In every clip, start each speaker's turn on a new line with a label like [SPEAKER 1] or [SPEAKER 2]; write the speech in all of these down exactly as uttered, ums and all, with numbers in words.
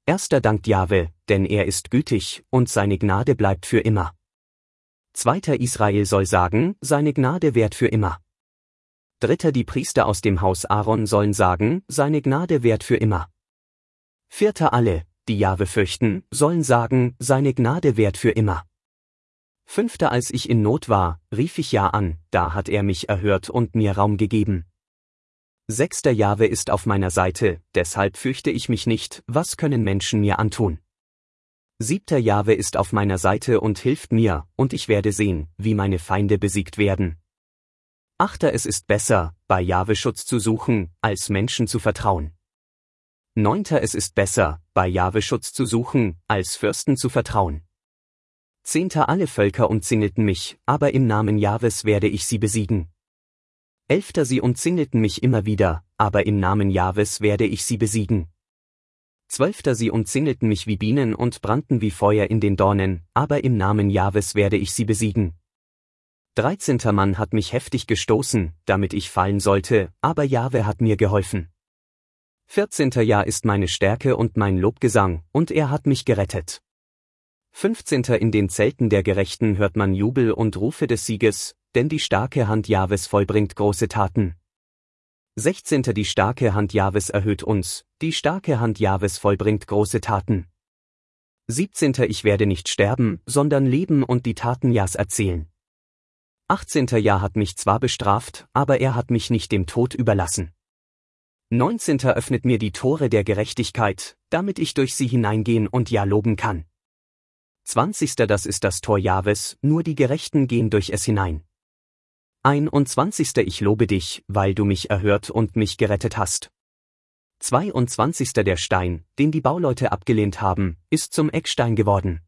[SPEAKER 1] Erster dankt Jahwe, denn er ist gütig, und seine Gnade bleibt für immer. Zweiter Israel soll sagen, seine Gnade währt für immer. Dritter die Priester aus dem Haus Aaron sollen sagen, seine Gnade währt für immer. Vierter alle, die Jahwe fürchten, sollen sagen, seine Gnade währt für immer. Fünfter als ich in Not war, rief ich Ja an, da hat er mich erhört und mir Raum gegeben. Sechster Jahwe ist auf meiner Seite, deshalb fürchte ich mich nicht, was können Menschen mir antun. Siebter Jahwe ist auf meiner Seite und hilft mir, und ich werde sehen, wie meine Feinde besiegt werden. Achter es ist besser, bei Jahwe Schutz zu suchen, als Menschen zu vertrauen. Neunter es ist besser, bei Jahwe Schutz zu suchen, als Fürsten zu vertrauen. Zehnter alle Völker umzingelten mich, aber im Namen Jahwes werde ich sie besiegen. Elfter sie umzingelten mich immer wieder, aber im Namen Jahwes werde ich sie besiegen. Zwölfter sie umzingelten mich wie Bienen und brannten wie Feuer in den Dornen, aber im Namen Jahwes werde ich sie besiegen. Dreizehnter Mann hat mich heftig gestoßen, damit ich fallen sollte, aber Jahwe hat mir geholfen. Vierzehnter Jahr ist meine Stärke und mein Lobgesang, und er hat mich gerettet. Fünfzehnter in den Zelten der Gerechten hört man Jubel und Rufe des Sieges, denn die starke Hand Jahwes vollbringt große Taten. Sechzehnter Die starke Hand Jahwes erhöht uns, die starke Hand Jahwes vollbringt große Taten. Siebzehnter Ich werde nicht sterben, sondern leben und die Taten Jahs erzählen. Achtzehnter Jahr hat mich zwar bestraft, aber er hat mich nicht dem Tod überlassen. Neunzehnter öffnet mir die Tore der Gerechtigkeit, damit ich durch sie hineingehen und Ja loben kann. Zwanzigster Das ist das Tor Jahwes, nur die Gerechten gehen durch es hinein. Einundzwanzigster Ich lobe dich, weil du mich erhört und mich gerettet hast. Zweiundzwanzigster Der Stein, den die Bauleute abgelehnt haben, ist zum Eckstein geworden.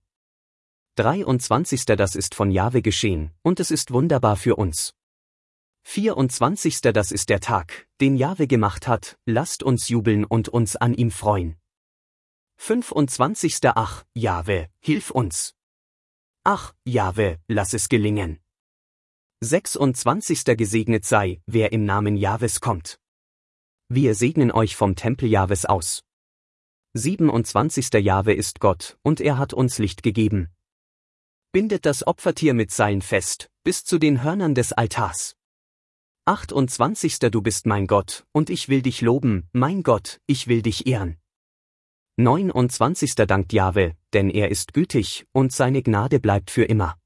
[SPEAKER 1] Dreiundzwanzigster Das ist von Jahwe geschehen, und es ist wunderbar für uns. Vierundzwanzigster Das ist der Tag, den Jahwe gemacht hat, lasst uns jubeln und uns an ihm freuen. Fünfundzwanzigster Ach, Jahwe, hilf uns. Ach, Jahwe, lass es gelingen. Sechsundzwanzigster Gesegnet sei, wer im Namen Jahwes kommt. Wir segnen euch vom Tempel Jahwes aus. Siebenundzwanzigster Jahwe ist Gott, und er hat uns Licht gegeben. Bindet das Opfertier mit Seilen fest, bis zu den Hörnern des Altars. achtundzwanzigster Du bist mein Gott, und ich will dich loben, mein Gott, ich will dich ehren. neunundzwanzigster Dankt Jahwe, denn er ist gütig, und seine Gnade bleibt für immer.